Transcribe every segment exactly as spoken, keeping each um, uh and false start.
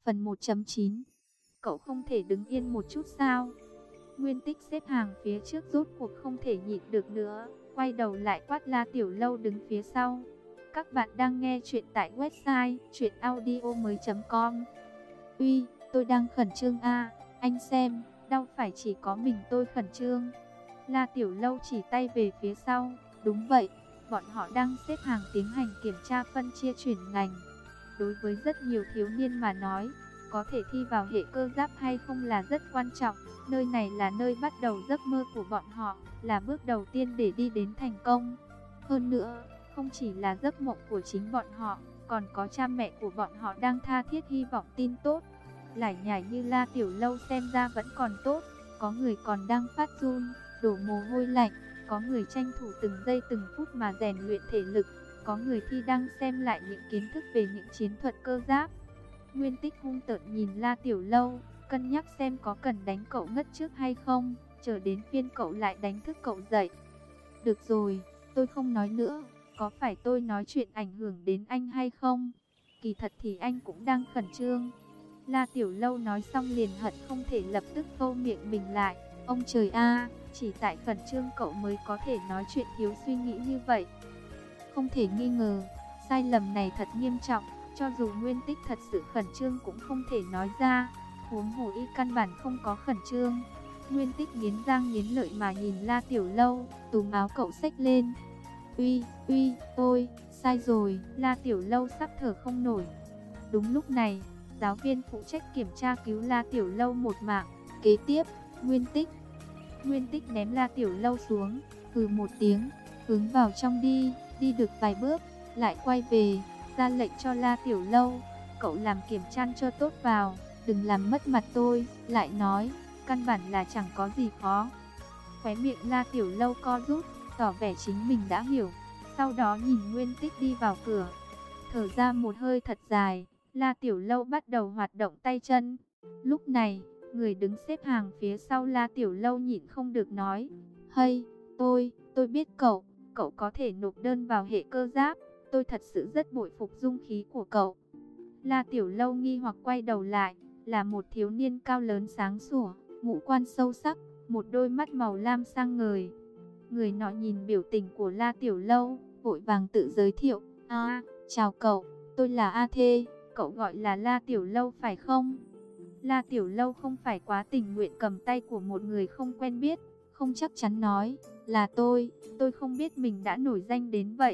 Phần một chấm chín. Cậu không thể đứng yên một chút sao? Nguyên Tích xếp hàng phía trước rốt cuộc không thể nhịn được nữa, quay đầu lại quát La Tiểu Lâu đứng phía sau. Các bạn đang nghe chuyện tại website truyện audio mới chấm com. Uy, tôi đang khẩn trương a, anh xem, đâu phải chỉ có mình tôi khẩn trương. La Tiểu Lâu chỉ tay về phía sau. Đúng vậy, bọn họ đang xếp hàng tiến hành kiểm tra phân chia chuyển ngành. Đối với rất nhiều thiếu niên mà nói, có thể thi vào hệ cơ giáp hay không là rất quan trọng. Nơi này là nơi bắt đầu giấc mơ của bọn họ, là bước đầu tiên để đi đến thành công. Hơn nữa, không chỉ là giấc mộng của chính bọn họ, còn có cha mẹ của bọn họ đang tha thiết hy vọng tin tốt. Lải nhải như La Tiểu Lâu xem ra vẫn còn tốt, có người còn đang phát run, đổ mồ hôi lạnh, có người tranh thủ từng giây từng phút mà rèn luyện thể lực, có người thi đang xem lại những kiến thức về những chiến thuật cơ giáp. Nguyên Tích hung tợn nhìn La Tiểu Lâu, cân nhắc xem có cần đánh cậu ngất trước hay không, chờ đến phiên cậu lại đánh thức cậu dậy. Được rồi, tôi không nói nữa, có phải tôi nói chuyện ảnh hưởng đến anh hay không? Kỳ thật thì anh cũng đang khẩn trương. La Tiểu Lâu nói xong liền hận không thể lập tức khâu miệng mình lại. Ông trời a, chỉ tại khẩn trương cậu mới có thể nói chuyện thiếu suy nghĩ như vậy. Không thể nghi ngờ, sai lầm này thật nghiêm trọng, cho dù Nguyên Tích thật sự khẩn trương cũng không thể nói ra, huống hồ y căn bản không có khẩn trương. Nguyên Tích nghiến răng nghiến lợi mà nhìn La Tiểu Lâu, túm áo cậu xách lên. Uy, uy, ôi, sai rồi, La Tiểu Lâu sắp thở không nổi. Đúng lúc này, giáo viên phụ trách kiểm tra cứu La Tiểu Lâu một mạng. Kế tiếp, Nguyên Tích. Nguyên Tích ném La Tiểu Lâu xuống, hừ một tiếng, hướng vào trong đi, đi được vài bước, lại quay về, ra lệnh cho La Tiểu Lâu, cậu làm kiểm tra cho tốt vào, đừng làm mất mặt tôi, lại nói, căn bản là chẳng có gì khó. Khóe miệng La Tiểu Lâu co rút, tỏ vẻ chính mình đã hiểu, sau đó nhìn Nguyên Tích đi vào cửa, thở ra một hơi thật dài, La Tiểu Lâu bắt đầu hoạt động tay chân. Lúc này, người đứng xếp hàng phía sau La Tiểu Lâu nhịn không được nói, hey, tôi, tôi biết cậu, cậu có thể nộp đơn vào hệ cơ giáp, tôi thật sự rất bội phục dung khí của cậu. La Tiểu Lâu nghi hoặc quay đầu lại, là một thiếu niên cao lớn sáng sủa, ngũ quan sâu sắc, một đôi mắt màu lam sáng ngời. Người nọ nhìn biểu tình của La Tiểu Lâu, vội vàng tự giới thiệu, à, chào cậu, tôi là A Thê, cậu gọi là La Tiểu Lâu phải không? La Tiểu Lâu không phải quá tình nguyện cầm tay của một người không quen biết, không chắc chắn nói, là tôi, tôi không biết mình đã nổi danh đến vậy.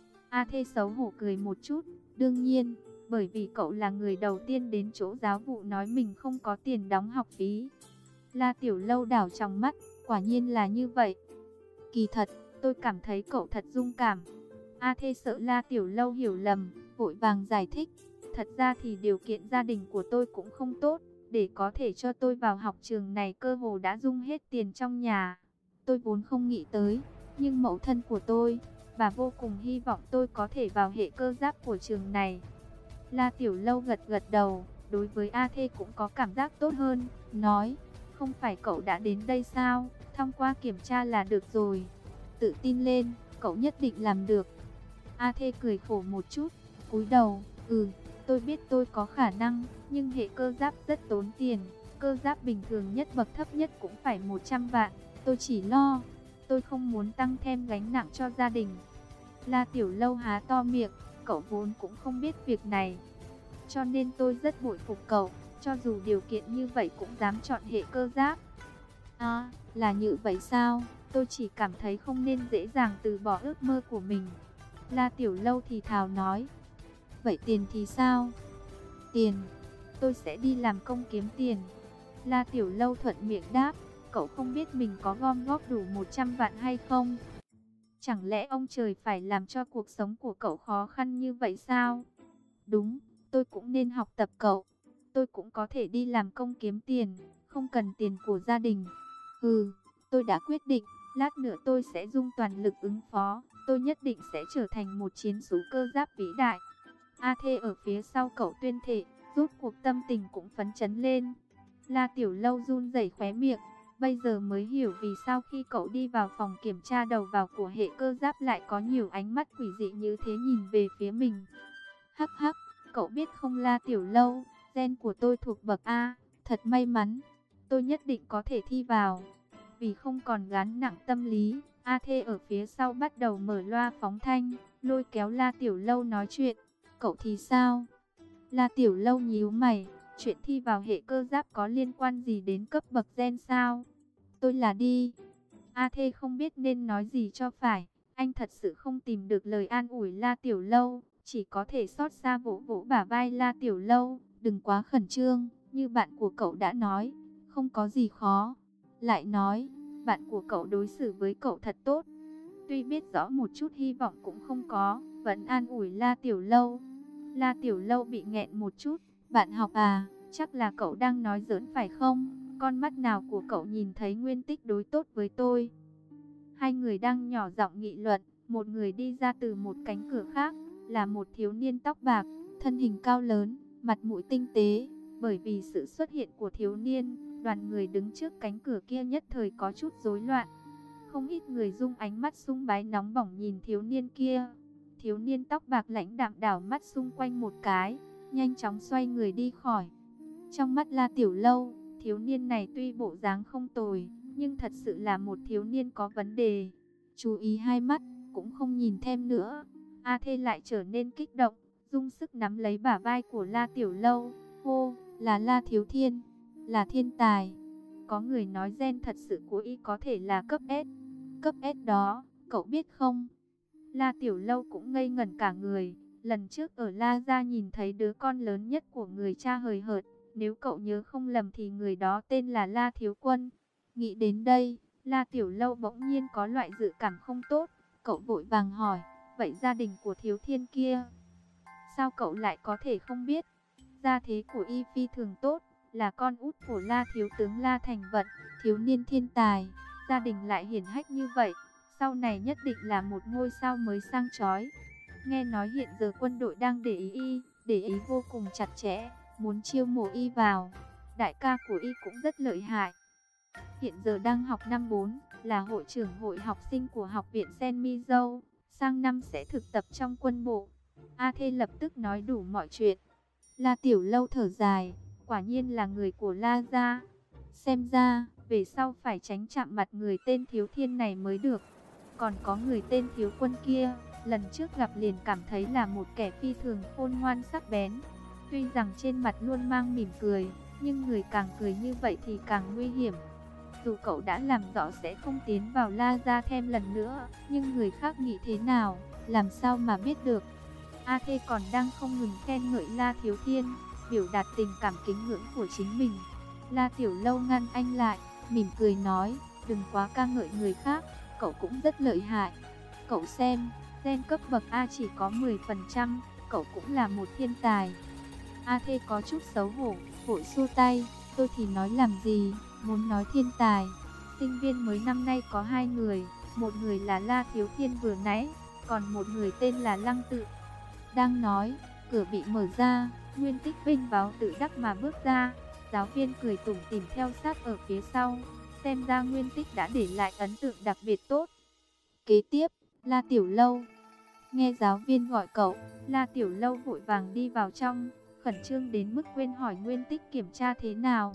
A Thê xấu hổ cười một chút, đương nhiên, bởi vì cậu là người đầu tiên đến chỗ giáo vụ nói mình không có tiền đóng học phí. La Tiểu Lâu đảo trong mắt, quả nhiên là như vậy. Kỳ thật, tôi cảm thấy cậu thật dung cảm. A Thê sợ La Tiểu Lâu hiểu lầm, vội vàng giải thích. Thật ra thì điều kiện gia đình của tôi cũng không tốt, để có thể cho tôi vào học trường này cơ hồ đã dùng hết tiền trong nhà. Tôi vốn không nghĩ tới, nhưng mẫu thân của tôi, bà vô cùng hy vọng tôi có thể vào hệ cơ giáp của trường này. La Tiểu Lâu gật gật đầu, đối với A Thê cũng có cảm giác tốt hơn, nói, không phải cậu đã đến đây sao, thông qua kiểm tra là được rồi. Tự tin lên, cậu nhất định làm được. A Thê cười khổ một chút, cúi đầu, ừ, tôi biết tôi có khả năng, nhưng hệ cơ giáp rất tốn tiền, cơ giáp bình thường nhất bậc thấp nhất cũng phải một trăm vạn, tôi chỉ lo, tôi không muốn tăng thêm gánh nặng cho gia đình. La Tiểu Lâu há to miệng, cậu vốn cũng không biết việc này, cho nên tôi rất bội phục cậu, cho dù điều kiện như vậy cũng dám chọn hệ cơ giáp. À, là như vậy sao, tôi chỉ cảm thấy không nên dễ dàng từ bỏ ước mơ của mình. La Tiểu Lâu thì thào nói, vậy tiền thì sao? Tiền, tôi sẽ đi làm công kiếm tiền. La Tiểu Lâu thuận miệng đáp, cậu không biết mình có gom góp đủ một trăm vạn hay không? Chẳng lẽ ông trời phải làm cho cuộc sống của cậu khó khăn như vậy sao? Đúng, tôi cũng nên học tập cậu. Tôi cũng có thể đi làm công kiếm tiền, không cần tiền của gia đình. Ừ, tôi đã quyết định, lát nữa tôi sẽ dùng toàn lực ứng phó. Tôi nhất định sẽ trở thành một chiến sú cơ giáp vĩ đại. A Thê ở phía sau cậu tuyên thệ, rốt cuộc tâm tình cũng phấn chấn lên. La Tiểu Lâu run rẩy khóe miệng, bây giờ mới hiểu vì sao khi cậu đi vào phòng kiểm tra đầu vào của hệ cơ giáp lại có nhiều ánh mắt quỷ dị như thế nhìn về phía mình. Hắc hắc, cậu biết không La Tiểu Lâu, Gen của tôi thuộc bậc A, thật may mắn, tôi nhất định có thể thi vào. Vì không còn gánh nặng tâm lý, A Thê ở phía sau bắt đầu mở loa phóng thanh, lôi kéo La Tiểu Lâu nói chuyện. Cậu thì sao? La Tiểu Lâu nhíu mày, chuyện thi vào hệ cơ giáp có liên quan gì đến cấp bậc gen sao? Tôi là đi. A Thê không biết nên nói gì cho phải, anh thật sự không tìm được lời an ủi La Tiểu Lâu, chỉ có thể xót xa vỗ vỗ bả vai La Tiểu Lâu, đừng quá khẩn trương, như bạn của cậu đã nói, không có gì khó. Lại nói, bạn của cậu đối xử với cậu thật tốt. Tuy biết rõ một chút hy vọng cũng không có, vẫn an ủi La Tiểu Lâu. La Tiểu Lâu bị nghẹn một chút, bạn học à, chắc là cậu đang nói giỡn phải không? Con mắt nào của cậu nhìn thấy Nguyên Tích đối tốt với tôi? Hai người đang nhỏ giọng nghị luận, một người đi ra từ một cánh cửa khác, là một thiếu niên tóc bạc, thân hình cao lớn, mặt mũi tinh tế. Bởi vì sự xuất hiện của thiếu niên, đoàn người đứng trước cánh cửa kia nhất thời có chút rối loạn. Không ít người dung ánh mắt sung bái nóng bỏng nhìn thiếu niên kia. Thiếu niên tóc bạc lãnh đạm đảo mắt xung quanh một cái, nhanh chóng xoay người đi khỏi. Trong mắt La Tiểu Lâu, thiếu niên này tuy bộ dáng không tồi, nhưng thật sự là một thiếu niên có vấn đề. Chú ý hai mắt, cũng không nhìn thêm nữa. A Thê lại trở nên kích động, dùng sức nắm lấy bả vai của La Tiểu Lâu. Hô, là La Thiếu Thiên, là thiên tài. Có người nói gen thật sự của y có thể là cấp S. Cấp S đó, cậu biết không? La Tiểu Lâu cũng ngây ngẩn cả người. Lần trước ở La Gia nhìn thấy đứa con lớn nhất của người cha hời hợt. Nếu cậu nhớ không lầm thì người đó tên là La Thiếu Quân. Nghĩ đến đây, La Tiểu Lâu bỗng nhiên có loại dự cảm không tốt. Cậu vội vàng hỏi, vậy gia đình của Thiếu Thiên kia, sao cậu lại có thể không biết? Gia thế của y phi thường tốt, là con út của La Thiếu Tướng La Thành Vận, thiếu niên thiên tài. Gia đình lại hiển hách như vậy, sau này nhất định là một ngôi sao mới sang chói. Nghe nói hiện giờ quân đội đang để ý y, để ý vô cùng chặt chẽ, muốn chiêu mộ y vào. Đại ca của y cũng rất lợi hại, hiện giờ đang học năm bốn, là hội trưởng hội học sinh của học viện Sen Mi Dâu, sang năm sẽ thực tập trong quân bộ. A Thê lập tức nói đủ mọi chuyện. La Tiểu Lâu thở dài, quả nhiên là người của La Gia. Xem ra, về sau phải tránh chạm mặt người tên Thiếu Thiên này mới được. Còn có người tên Thiếu Quân kia, lần trước gặp liền cảm thấy là một kẻ phi thường khôn ngoan sắc bén. Tuy rằng trên mặt luôn mang mỉm cười, nhưng người càng cười như vậy thì càng nguy hiểm. Dù cậu đã làm rõ sẽ không tiến vào La Gia thêm lần nữa, nhưng người khác nghĩ thế nào, làm sao mà biết được. A Thê còn đang không ngừng khen ngợi La Thiếu Thiên, biểu đạt tình cảm kính ngưỡng của chính mình. La Tiểu Lâu ngăn anh lại, mỉm cười nói, đừng quá ca ngợi người khác, cậu cũng rất lợi hại. Cậu xem, gen cấp bậc A chỉ có mười phần trăm, cậu cũng là một thiên tài. A Thê có chút xấu hổ, vội xua tay, tôi thì nói làm gì, muốn nói thiên tài. Sinh viên mới năm nay có hai người, một người là La Thiếu Thiên vừa nãy, còn một người tên là Lăng Tự. Đang nói, cửa bị mở ra, Nguyên Tích vinh báo tự đắc mà bước ra. Giáo viên cười tủm tỉm theo sát ở phía sau, xem ra Nguyên Tích đã để lại ấn tượng đặc biệt tốt. Kế tiếp, La Tiểu Lâu. Nghe giáo viên gọi cậu, La Tiểu Lâu vội vàng đi vào trong, khẩn trương đến mức quên hỏi Nguyên Tích kiểm tra thế nào.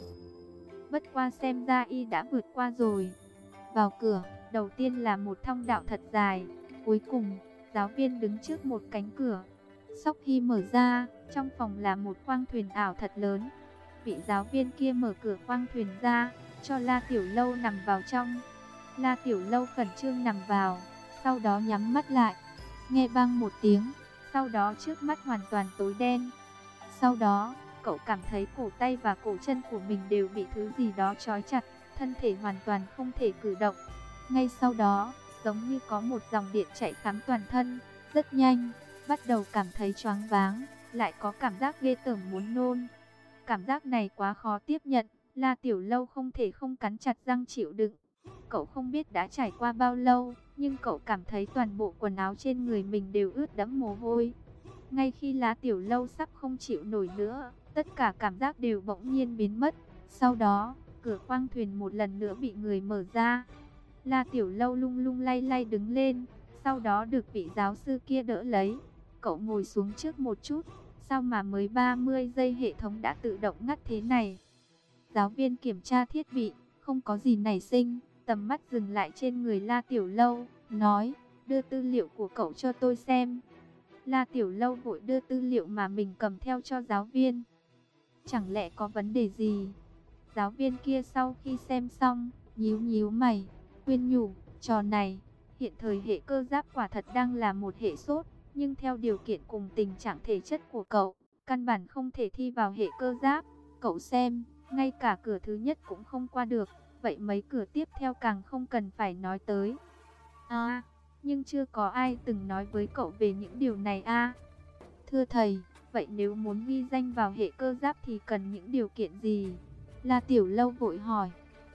Bất qua xem ra y đã vượt qua rồi. Vào cửa, đầu tiên là một thông đạo thật dài, cuối cùng, giáo viên đứng trước một cánh cửa. Sau khi mở ra, trong phòng là một khoang thuyền ảo thật lớn. Vị giáo viên kia mở cửa khoang thuyền ra, cho La Tiểu Lâu nằm vào trong. La Tiểu Lâu khẩn trương nằm vào, sau đó nhắm mắt lại. Nghe bang một tiếng, sau đó trước mắt hoàn toàn tối đen. Sau đó, cậu cảm thấy cổ tay và cổ chân của mình đều bị thứ gì đó trói chặt, thân thể hoàn toàn không thể cử động. Ngay sau đó, giống như có một dòng điện chạy khắp toàn thân, rất nhanh, bắt đầu cảm thấy choáng váng, lại có cảm giác ghê tởm muốn nôn. Cảm giác này quá khó tiếp nhận, La Tiểu Lâu không thể không cắn chặt răng chịu đựng. Cậu không biết đã trải qua bao lâu, nhưng cậu cảm thấy toàn bộ quần áo trên người mình đều ướt đẫm mồ hôi. Ngay khi La Tiểu Lâu sắp không chịu nổi nữa, tất cả cảm giác đều bỗng nhiên biến mất. Sau đó, cửa khoang thuyền một lần nữa bị người mở ra. La Tiểu Lâu lung lung lay lay đứng lên, sau đó được vị giáo sư kia đỡ lấy. Cậu ngồi xuống trước một chút, sao mà mới ba mươi giây hệ thống đã tự động ngắt thế này? Giáo viên kiểm tra thiết bị, không có gì nảy sinh, tầm mắt dừng lại trên người La Tiểu Lâu, nói, đưa tư liệu của cậu cho tôi xem. La Tiểu Lâu vội đưa tư liệu mà mình cầm theo cho giáo viên. Chẳng lẽ có vấn đề gì? Giáo viên kia sau khi xem xong, nhíu nhíu mày, khuyên nhủ, trò này, hiện thời hệ cơ giáp quả thật đang là một hệ sốt, nhưng theo điều kiện cùng tình trạng thể chất của cậu, căn bản không thể thi vào hệ cơ giáp. Cậu xem, ngay cả cửa thứ nhất cũng không qua được, vậy mấy cửa tiếp theo càng không cần phải nói tới. À, nhưng chưa có ai từng nói với cậu về những điều này à? Thưa thầy, vậy nếu muốn ghi danh vào hệ cơ giáp thì cần những điều kiện gì? La Tiểu Lâu vội hỏi.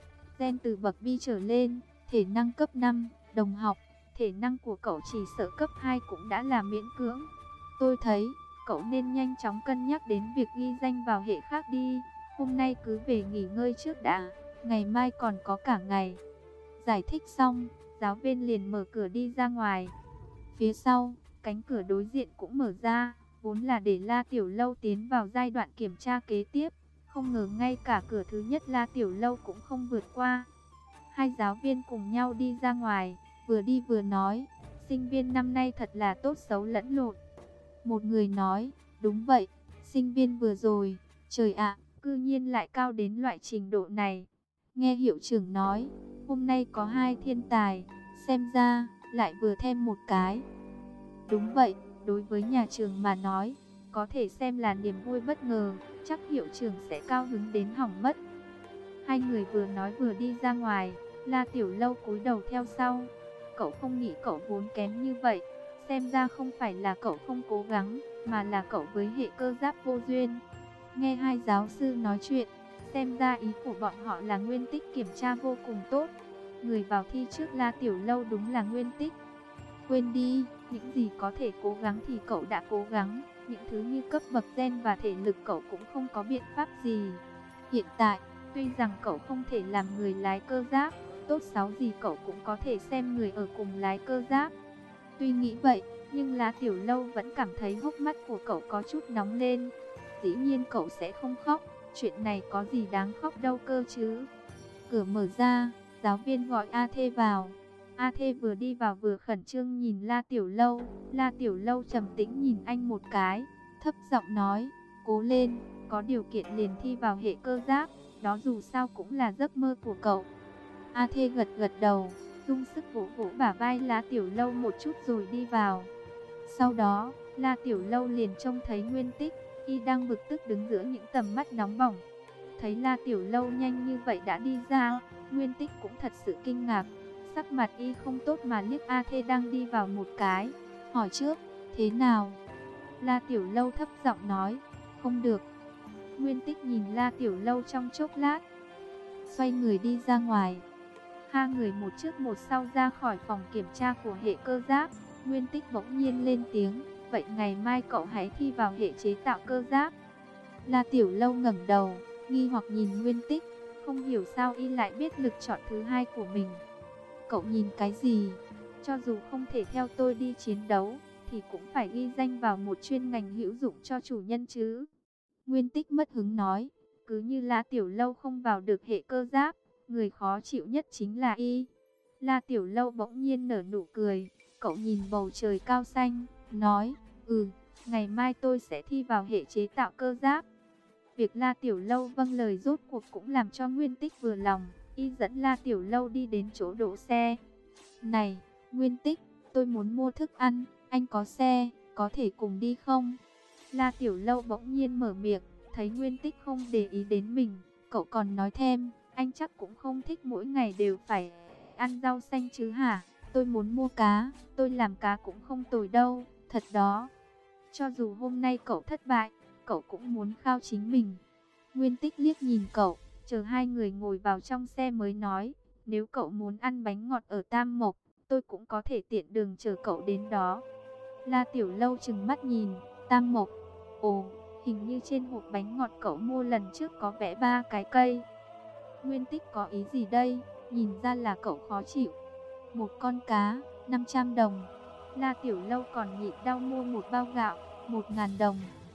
Gen từ bậc bi trở lên, thể năng cấp năm, đồng học, thể năng của cậu chỉ sợ cấp hai cũng đã là miễn cưỡng. Tôi thấy, cậu nên nhanh chóng cân nhắc đến việc ghi danh vào hệ khác đi. Hôm nay cứ về nghỉ ngơi trước đã, ngày mai còn có cả ngày. Giải thích xong, giáo viên liền mở cửa đi ra ngoài. Phía sau, cánh cửa đối diện cũng mở ra, vốn là để La Tiểu Lâu tiến vào giai đoạn kiểm tra kế tiếp. Không ngờ ngay cả cửa thứ nhất La Tiểu Lâu cũng không vượt qua. Hai giáo viên cùng nhau đi ra ngoài, vừa đi vừa nói, sinh viên năm nay thật là tốt xấu lẫn lộn. Một người nói, đúng vậy, sinh viên vừa rồi, trời ạ, cư nhiên lại cao đến loại trình độ này. Nghe hiệu trưởng nói, hôm nay có hai thiên tài, xem ra, lại vừa thêm một cái. Đúng vậy, đối với nhà trường mà nói, có thể xem là niềm vui bất ngờ, chắc hiệu trưởng sẽ cao hứng đến hỏng mất. Hai người vừa nói vừa đi ra ngoài, La Tiểu Lâu cúi đầu theo sau. Cậu không nghĩ cậu vốn kém như vậy, xem ra không phải là cậu không cố gắng, mà là cậu với hệ cơ giáp vô duyên. Nghe hai giáo sư nói chuyện, xem ra ý của bọn họ là Nguyên Tích kiểm tra vô cùng tốt. Người vào thi trước La Tiểu Lâu đúng là Nguyên Tích. Quên đi, những gì có thể cố gắng thì cậu đã cố gắng, những thứ như cấp bậc gen và thể lực cậu cũng không có biện pháp gì. Hiện tại, tuy rằng cậu không thể làm người lái cơ giáp, tốt xấu gì cậu cũng có thể xem người ở cùng lái cơ giáp. Tuy nghĩ vậy, nhưng La Tiểu Lâu vẫn cảm thấy hốc mắt của cậu có chút nóng lên. Dĩ nhiên cậu sẽ không khóc, chuyện này có gì đáng khóc đâu cơ chứ. Cửa mở ra, giáo viên gọi A Thê vào. A Thê vừa đi vào vừa khẩn trương nhìn La Tiểu Lâu. La Tiểu Lâu trầm tĩnh nhìn anh một cái, thấp giọng nói, cố lên, có điều kiện liền thi vào hệ cơ giáp, đó dù sao cũng là giấc mơ của cậu. A Thê gật gật đầu, dùng sức vỗ vỗ bả vai La Tiểu Lâu một chút rồi đi vào. Sau đó, La Tiểu Lâu liền trông thấy Nguyên Tích, y đang bực tức đứng giữa những tầm mắt nóng bỏng. Thấy La Tiểu Lâu nhanh như vậy đã đi ra, Nguyên Tích cũng thật sự kinh ngạc. Sắc mặt y không tốt mà liếc A Thê đang đi vào một cái, hỏi trước, thế nào? La Tiểu Lâu thấp giọng nói, không được. Nguyên Tích nhìn La Tiểu Lâu trong chốc lát, xoay người đi ra ngoài. Hai người một trước một sau ra khỏi phòng kiểm tra của hệ cơ giáp. Nguyên Tích bỗng nhiên lên tiếng, vậy ngày mai cậu hãy thi vào hệ chế tạo cơ giáp. La Tiểu Lâu ngẩng đầu, nghi hoặc nhìn Nguyên Tích, không hiểu sao y lại biết lựa chọn thứ hai của mình. Cậu nhìn cái gì? Cho dù không thể theo tôi đi chiến đấu, thì cũng phải ghi danh vào một chuyên ngành hữu dụng cho chủ nhân chứ. Nguyên Tích mất hứng nói, cứ như La Tiểu Lâu không vào được hệ cơ giáp, người khó chịu nhất chính là y. La Tiểu Lâu bỗng nhiên nở nụ cười, cậu nhìn bầu trời cao xanh, nói, ừ, ngày mai tôi sẽ thi vào hệ chế tạo cơ giáp. Việc La Tiểu Lâu vâng lời rốt cuộc cũng làm cho Nguyên Tích vừa lòng, y dẫn La Tiểu Lâu đi đến chỗ đỗ xe. Này, Nguyên Tích, tôi muốn mua thức ăn, anh có xe, có thể cùng đi không? La Tiểu Lâu bỗng nhiên mở miệng, thấy Nguyên Tích không để ý đến mình, cậu còn nói thêm, anh chắc cũng không thích mỗi ngày đều phải ăn rau xanh chứ hả? Tôi muốn mua cá, tôi làm cá cũng không tồi đâu, thật đó. Cho dù hôm nay cậu thất bại, cậu cũng muốn khao chính mình. Nguyên Tích liếc nhìn cậu, chờ hai người ngồi vào trong xe mới nói, nếu cậu muốn ăn bánh ngọt ở Tam Mộc, tôi cũng có thể tiện đường chờ cậu đến đó. La Tiểu Lâu trừng mắt nhìn, Tam Mộc, ồ, hình như trên hộp bánh ngọt cậu mua lần trước có vẽ ba cái cây. Nguyên Tích có ý gì đây, nhìn ra là cậu khó chịu. Một con cá, năm trăm đồng. La Tiểu Lâu còn nhịn đau mua một bao gạo, một nghìn đồng.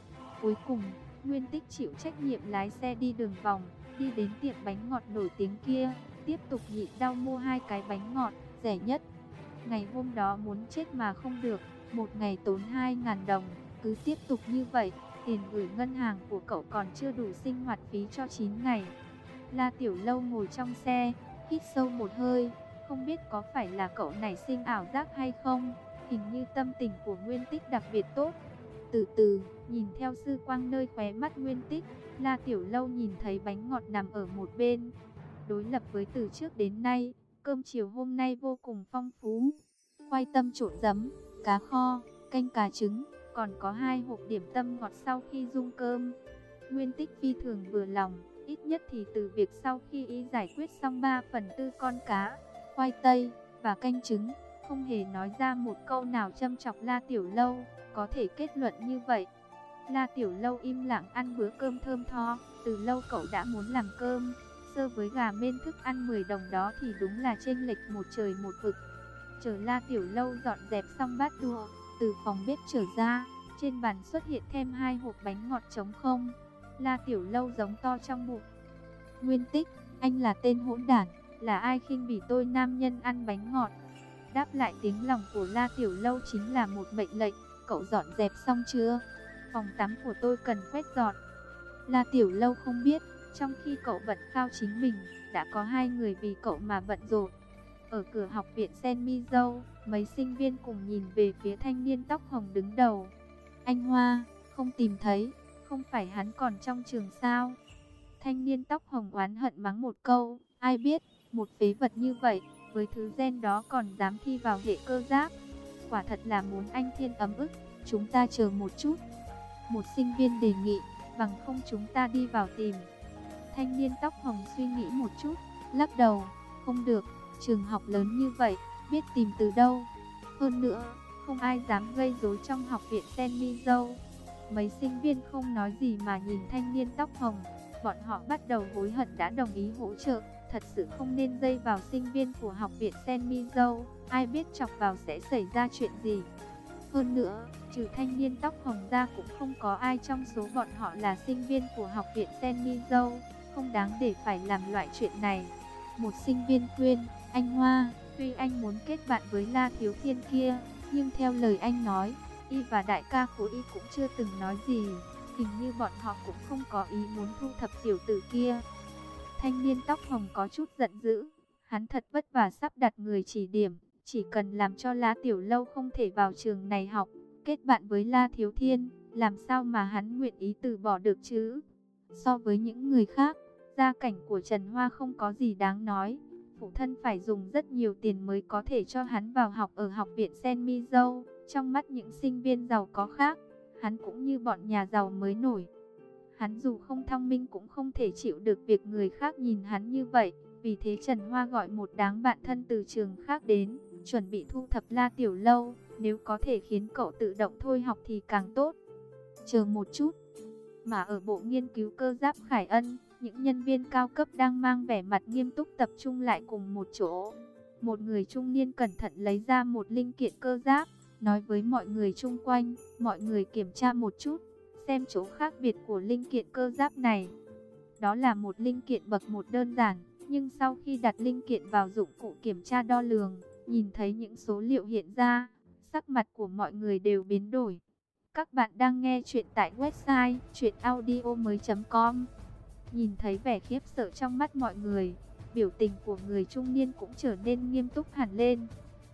Cuối cùng, Nguyên Tích chịu trách nhiệm lái xe đi đường vòng, đi đến tiệm bánh ngọt nổi tiếng kia, tiếp tục nhịn đau mua hai cái bánh ngọt, rẻ nhất. Ngày hôm đó muốn chết mà không được, một ngày tốn hai nghìn đồng, cứ tiếp tục như vậy, tiền gửi ngân hàng của cậu còn chưa đủ sinh hoạt phí cho chín ngày. La Tiểu Lâu ngồi trong xe, hít sâu một hơi, không biết có phải là cậu nảy sinh ảo giác hay không, hình như tâm tình của Nguyên Tích đặc biệt tốt. Từ từ, nhìn theo dư quang nơi khóe mắt Nguyên Tích, La Tiểu Lâu nhìn thấy bánh ngọt nằm ở một bên. Đối lập với từ trước đến nay, cơm chiều hôm nay vô cùng phong phú. Khoai tây trộn giấm, cá kho, canh cá trứng, còn có hai hộp điểm tâm ngọt sau khi dung cơm. Nguyên Tích phi thường vừa lòng, ít nhất thì từ việc sau khi y giải quyết xong ba phần tư con cá, khoai tây và canh trứng, không hề nói ra một câu nào châm chọc La Tiểu Lâu, có thể kết luận như vậy. La Tiểu Lâu im lặng ăn bữa cơm thơm tho, từ lâu cậu đã muốn làm cơm, so với gà mên thức ăn mười đồng đó thì đúng là chênh lệch một trời một vực. Chờ La Tiểu Lâu dọn dẹp xong bát đũa, từ phòng bếp trở ra, trên bàn xuất hiện thêm hai hộp bánh ngọt trống không. La Tiểu Lâu giống to trong bụng. Nguyên Tích, anh là tên hỗn đản, là ai khinh bỉ tôi nam nhân ăn bánh ngọt? Đáp lại tiếng lòng của La Tiểu Lâu chính là một mệnh lệnh, cậu dọn dẹp xong chưa? Phòng tắm của tôi cần quét dọn. La Tiểu Lâu không biết, trong khi cậu bận khao chính mình, đã có hai người vì cậu mà bận rộn. Ở cửa học viện Sen Mi Dâu, mấy sinh viên cùng nhìn về phía thanh niên tóc hồng đứng đầu. Anh Hoa, không tìm thấy, không phải hắn còn trong trường sao? Thanh niên tóc hồng oán hận mắng một câu, ai biết, một phế vật như vậy, với thứ gen đó còn dám thi vào hệ cơ giáp. Quả thật là muốn anh thiên ấm ức, chúng ta chờ một chút. Một sinh viên đề nghị, bằng không chúng ta đi vào tìm. Thanh niên tóc hồng suy nghĩ một chút, lắc đầu, không được, trường học lớn như vậy, biết tìm từ đâu. Hơn nữa, không ai dám gây rối trong học viện Sen Mi Dâu. Mấy sinh viên không nói gì mà nhìn thanh niên tóc hồng, bọn họ bắt đầu hối hận đã đồng ý hỗ trợ, thật sự không nên dây vào sinh viên của học viện Sen Mi Dâu, ai biết chọc vào sẽ xảy ra chuyện gì. Hơn nữa, trừ thanh niên tóc hồng ra cũng không có ai trong số bọn họ là sinh viên của học viện Sen Mi Dâu, không đáng để phải làm loại chuyện này. Một sinh viên khuyên, anh Hoa, tuy anh muốn kết bạn với La Thiếu Thiên kia, nhưng theo lời anh nói, y và đại ca của y cũng chưa từng nói gì, hình như bọn họ cũng không có ý muốn thu thập tiểu tử kia. Thanh niên tóc hồng có chút giận dữ, hắn thật vất vả sắp đặt người chỉ điểm, chỉ cần làm cho La Tiểu Lâu không thể vào trường này học, kết bạn với La Thiếu Thiên, làm sao mà hắn nguyện ý từ bỏ được chứ? So với những người khác, gia cảnh của Trần Hoa không có gì đáng nói, phụ thân phải dùng rất nhiều tiền mới có thể cho hắn vào học ở học viện Sen Mi Dâu. Trong mắt những sinh viên giàu có khác, hắn cũng như bọn nhà giàu mới nổi. Hắn dù không thông minh cũng không thể chịu được việc người khác nhìn hắn như vậy. Vì thế Trần Hoa gọi một đám bạn thân từ trường khác đến, chuẩn bị thu thập La Tiểu Lâu. Nếu có thể khiến cậu tự động thôi học thì càng tốt. Chờ một chút. Mà ở bộ nghiên cứu cơ giáp Khải Ân, những nhân viên cao cấp đang mang vẻ mặt nghiêm túc tập trung lại cùng một chỗ. Một người trung niên cẩn thận lấy ra một linh kiện cơ giáp, nói với mọi người chung quanh, mọi người kiểm tra một chút, xem chỗ khác biệt của linh kiện cơ giáp này. Đó là một linh kiện bậc một đơn giản, nhưng sau khi đặt linh kiện vào dụng cụ kiểm tra đo lường, nhìn thấy những số liệu hiện ra, sắc mặt của mọi người đều biến đổi. Các bạn đang nghe chuyện tại website truyện audio mới chấm com. Nhìn thấy vẻ khiếp sợ trong mắt mọi người, biểu tình của người trung niên cũng trở nên nghiêm túc hẳn lên.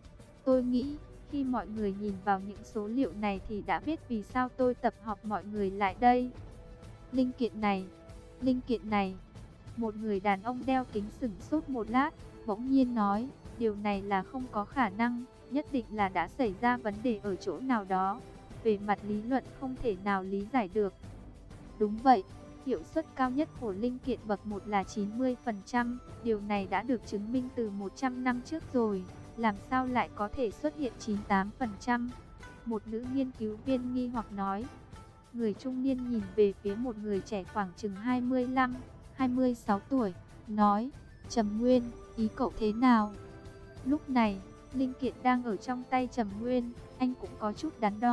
Tôi nghĩ, khi mọi người nhìn vào những số liệu này thì đã biết vì sao tôi tập họp mọi người lại đây. Linh kiện này, linh kiện này. Một người đàn ông đeo kính sửng sốt một lát, bỗng nhiên nói, điều này là không có khả năng, nhất định là đã xảy ra vấn đề ở chỗ nào đó. Về mặt lý luận không thể nào lý giải được. Đúng vậy, hiệu suất cao nhất của linh kiện bậc một là chín mươi phần trăm, điều này đã được chứng minh từ một trăm năm trước rồi. Làm sao lại có thể xuất hiện chín mươi tám phần trăm? Một nữ nghiên cứu viên nghi hoặc nói. Người trung niên nhìn về phía một người trẻ khoảng chừng hai mươi lăm, hai mươi sáu tuổi, nói, Trầm Nguyên, ý cậu thế nào? Lúc này, linh kiện đang ở trong tay Trầm Nguyên, anh cũng có chút đắn đo,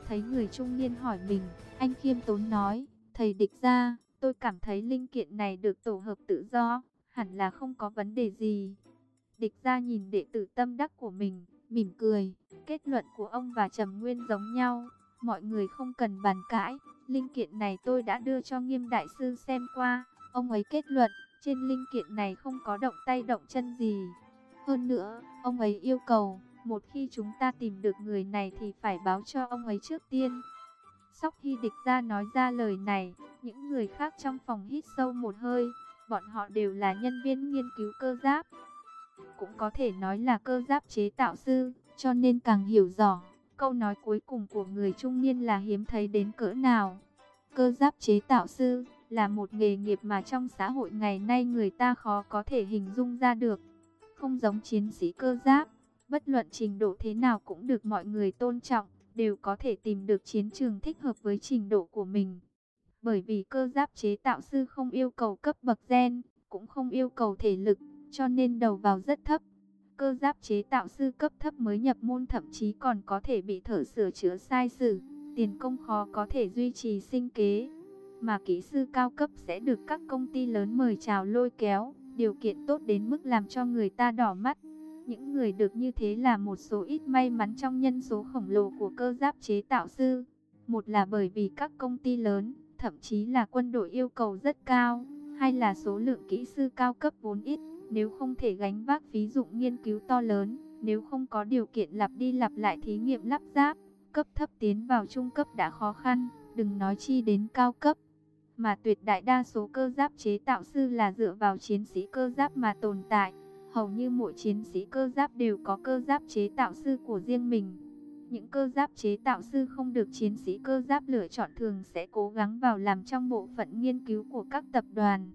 Thấy người trung niên hỏi mình, anh khiêm tốn nói, thầy Địch gia, tôi cảm thấy linh kiện này được tổ hợp tự do, hẳn là không có vấn đề gì. Địch gia nhìn đệ tử tâm đắc của mình, mỉm cười, kết luận của ông và Trầm Nguyên giống nhau, mọi người không cần bàn cãi, linh kiện này tôi đã đưa cho Nghiêm đại sư xem qua, ông ấy kết luận, trên linh kiện này không có động tay động chân gì. Hơn nữa, ông ấy yêu cầu, một khi chúng ta tìm được người này thì phải báo cho ông ấy trước tiên. Sau khi Địch gia nói ra lời này, những người khác trong phòng hít sâu một hơi, bọn họ đều là nhân viên nghiên cứu cơ giáp. Cũng có thể nói là cơ giáp chế tạo sư, cho nên càng hiểu rõ, câu nói cuối cùng của người trung niên là hiếm thấy đến cỡ nào. Cơ giáp chế tạo sư là một nghề nghiệp mà trong xã hội ngày nay người ta khó có thể hình dung ra được. Không giống chiến sĩ cơ giáp, bất luận trình độ thế nào cũng được mọi người tôn trọng, đều có thể tìm được chiến trường thích hợp với trình độ của mình. Bởi vì cơ giáp chế tạo sư không yêu cầu cấp bậc gen, cũng không yêu cầu thể lực, cho nên đầu vào rất thấp. Cơ giáp chế tạo sư cấp thấp mới nhập môn thậm chí còn có thể bị thợ sửa chữa sai sử, tiền công khó có thể duy trì sinh kế. Mà kỹ sư cao cấp sẽ được các công ty lớn mời chào lôi kéo, điều kiện tốt đến mức làm cho người ta đỏ mắt. Những người được như thế là một số ít may mắn trong nhân số khổng lồ của cơ giáp chế tạo sư. Một là bởi vì các công ty lớn, thậm chí là quân đội yêu cầu rất cao, hai là số lượng kỹ sư cao cấp vốn ít, nếu không thể gánh vác phí dụng nghiên cứu to lớn, nếu không có điều kiện lặp đi lặp lại thí nghiệm lắp ráp, cấp thấp tiến vào trung cấp đã khó khăn, đừng nói chi đến cao cấp. Mà tuyệt đại đa số cơ giáp chế tạo sư là dựa vào chiến sĩ cơ giáp mà tồn tại. Hầu như mỗi chiến sĩ cơ giáp đều có cơ giáp chế tạo sư của riêng mình. Những cơ giáp chế tạo sư không được chiến sĩ cơ giáp lựa chọn thường sẽ cố gắng vào làm trong bộ phận nghiên cứu của các tập đoàn.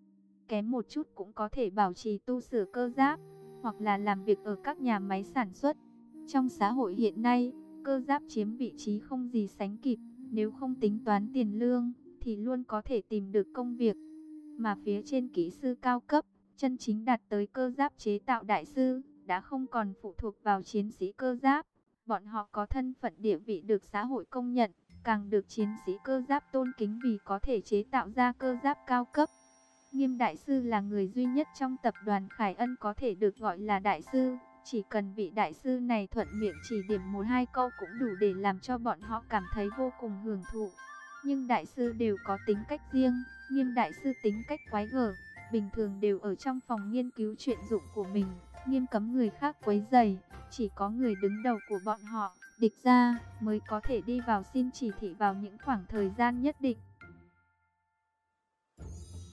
Kém một chút cũng có thể bảo trì tu sửa cơ giáp, hoặc là làm việc ở các nhà máy sản xuất. Trong xã hội hiện nay, cơ giáp chiếm vị trí không gì sánh kịp, nếu không tính toán tiền lương, thì luôn có thể tìm được công việc. Mà phía trên kỹ sư cao cấp, chân chính đạt tới cơ giáp chế tạo đại sư, đã không còn phụ thuộc vào chiến sĩ cơ giáp. Bọn họ có thân phận địa vị được xã hội công nhận, càng được chiến sĩ cơ giáp tôn kính vì có thể chế tạo ra cơ giáp cao cấp. Nghiêm đại sư là người duy nhất trong tập đoàn Khải Ân có thể được gọi là đại sư. Chỉ cần vị đại sư này thuận miệng chỉ điểm một hai câu cũng đủ để làm cho bọn họ cảm thấy vô cùng hưởng thụ. Nhưng đại sư đều có tính cách riêng. Nghiêm đại sư tính cách quái gở, bình thường đều ở trong phòng nghiên cứu truyện dụng của mình, nghiêm cấm người khác quấy rầy. Chỉ có người đứng đầu của bọn họ, Địch gia, mới có thể đi vào xin chỉ thị vào những khoảng thời gian nhất định.